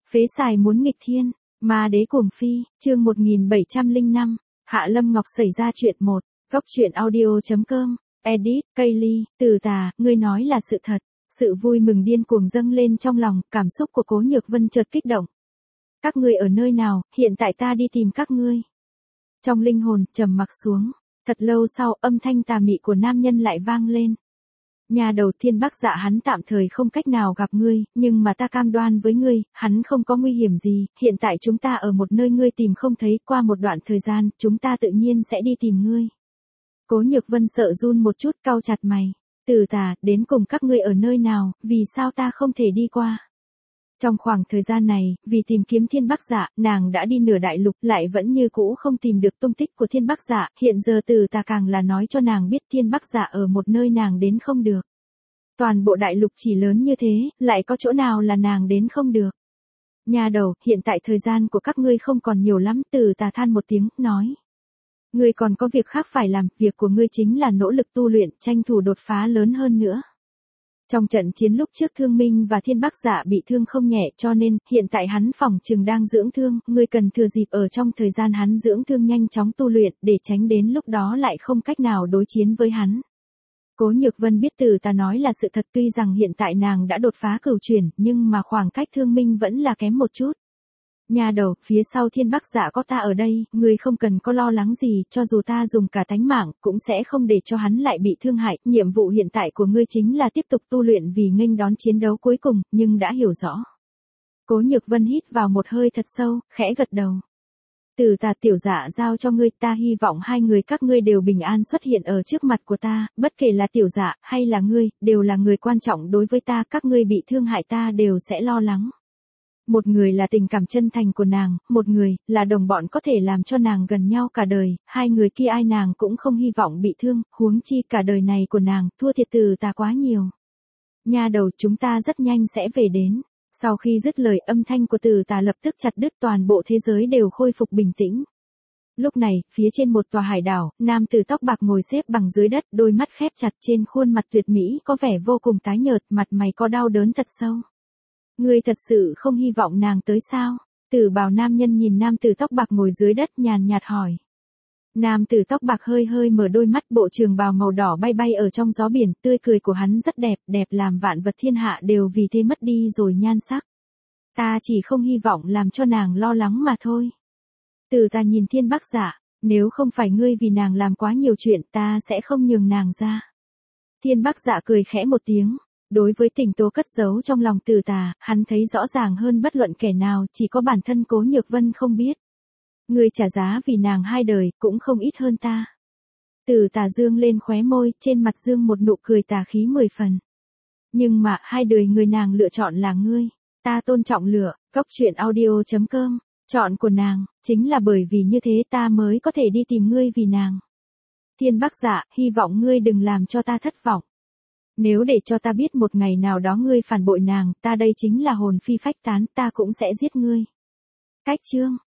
Phế xài muốn nghịch thiên, ma đế cuồng phi, chương 1705, Hạ Lâm Ngọc xảy ra chuyện 1, góc truyện audio.com, edit, Kaylee, Từ Tà, ngươi nói là sự thật. Sự vui mừng điên cuồng dâng lên trong lòng, cảm xúc của Cố Nhược Vân chợt kích động. Các ngươi ở nơi nào, hiện tại ta đi tìm các ngươi. Trong linh hồn, trầm mặc xuống, thật lâu sau âm thanh tà mị của nam nhân lại vang lên. Nhà đầu Thiên Bắc Dạ hắn tạm thời không cách nào gặp ngươi, nhưng mà ta cam đoan với ngươi, hắn không có nguy hiểm gì, hiện tại chúng ta ở một nơi ngươi tìm không thấy, qua một đoạn thời gian, chúng ta tự nhiên sẽ đi tìm ngươi. Cố Nhược Vân sợ run một chút, cau chặt mày. Từ Tà, đến cùng các ngươi ở nơi nào, vì sao ta không thể đi qua? Trong khoảng thời gian này, vì tìm kiếm Thiên Bắc Dạ, nàng đã đi nửa đại lục, lại vẫn như cũ không tìm được tung tích của Thiên Bắc Dạ, hiện giờ Từ Tà càng là nói cho nàng biết Thiên Bắc Dạ ở một nơi nàng đến không được. Toàn bộ đại lục chỉ lớn như thế, lại có chỗ nào là nàng đến không được. Nhà đầu, hiện tại thời gian của các ngươi không còn nhiều lắm, Từ Tà than một tiếng, nói. Ngươi còn có việc khác phải làm, việc của ngươi chính là nỗ lực tu luyện, tranh thủ đột phá lớn hơn nữa. Trong trận chiến lúc trước Thương Minh và Thiên Bắc Dạ bị thương không nhẹ cho nên, hiện tại hắn phỏng chừng đang dưỡng thương, ngươi cần thừa dịp ở trong thời gian hắn dưỡng thương nhanh chóng tu luyện, để tránh đến lúc đó lại không cách nào đối chiến với hắn. Cố Nhược Vân biết Từ Tà nói là sự thật, tuy rằng hiện tại nàng đã đột phá cửu chuyển, nhưng mà khoảng cách Thương Minh vẫn là kém một chút. Nhà đầu, phía sau Thiên Bắc Dạ có ta ở đây, ngươi không cần có lo lắng gì, cho dù ta dùng cả tánh mạng, cũng sẽ không để cho hắn lại bị thương hại, nhiệm vụ hiện tại của ngươi chính là tiếp tục tu luyện vì nghênh đón chiến đấu cuối cùng, nhưng đã hiểu rõ. Cố Nhược Vân hít vào một hơi thật sâu, khẽ gật đầu. Từ Tà tiểu dạ giao cho ngươi, ta hy vọng hai người các ngươi đều bình an xuất hiện ở trước mặt của ta, bất kể là tiểu dạ, hay là ngươi, đều là người quan trọng đối với ta, các ngươi bị thương hại ta đều sẽ lo lắng. Một người là tình cảm chân thành của nàng, một người, là đồng bọn có thể làm cho nàng gần nhau cả đời, hai người kia ai nàng cũng không hy vọng bị thương, huống chi cả đời này của nàng, thua thiệt Từ Tà quá nhiều. Nhà đầu, chúng ta rất nhanh sẽ về đến. Sau khi dứt lời, âm thanh của Từ Tà lập tức chặt đứt, toàn bộ thế giới đều khôi phục bình tĩnh. Lúc này, phía trên một tòa hải đảo, nam tử tóc bạc ngồi xếp bằng dưới đất, đôi mắt khép chặt, trên khuôn mặt tuyệt mỹ có vẻ vô cùng tái nhợt, mặt mày có đau đớn thật sâu. Ngươi thật sự không hy vọng nàng tới sao? Tử bào nam nhân nhìn nam tử tóc bạc ngồi dưới đất nhàn nhạt hỏi. Nam tử tóc bạc hơi hơi mở đôi mắt, bộ trường bào màu đỏ bay bay ở trong gió biển, tươi cười của hắn rất đẹp, đẹp làm vạn vật thiên hạ đều vì thế mất đi rồi nhan sắc. Ta chỉ không hy vọng làm cho nàng lo lắng mà thôi. Từ Tà nhìn Thiên Bắc Dạ, nếu không phải ngươi vì nàng làm quá nhiều chuyện, ta sẽ không nhường nàng ra. Thiên Bắc Dạ cười khẽ một tiếng. Đối với tình tố cất giấu trong lòng Từ Tà, hắn thấy rõ ràng hơn bất luận kẻ nào, chỉ có bản thân Cố Nhược Vân không biết. Ngươi trả giá vì nàng hai đời, cũng không ít hơn ta. Từ Tà dương lên khóe môi, trên mặt dương một nụ cười tà khí 10 phần. Nhưng mà, hai đời người nàng lựa chọn là ngươi. Ta tôn trọng lựa, góc truyện audio.com. Chọn của nàng, chính là bởi vì như thế ta mới có thể đi tìm ngươi vì nàng. Thiên Bắc Dạ, hy vọng ngươi đừng làm cho ta thất vọng. Nếu để cho ta biết một ngày nào đó ngươi phản bội nàng, ta đây chính là hồn phi phách tán, ta cũng sẽ giết ngươi. Cách chương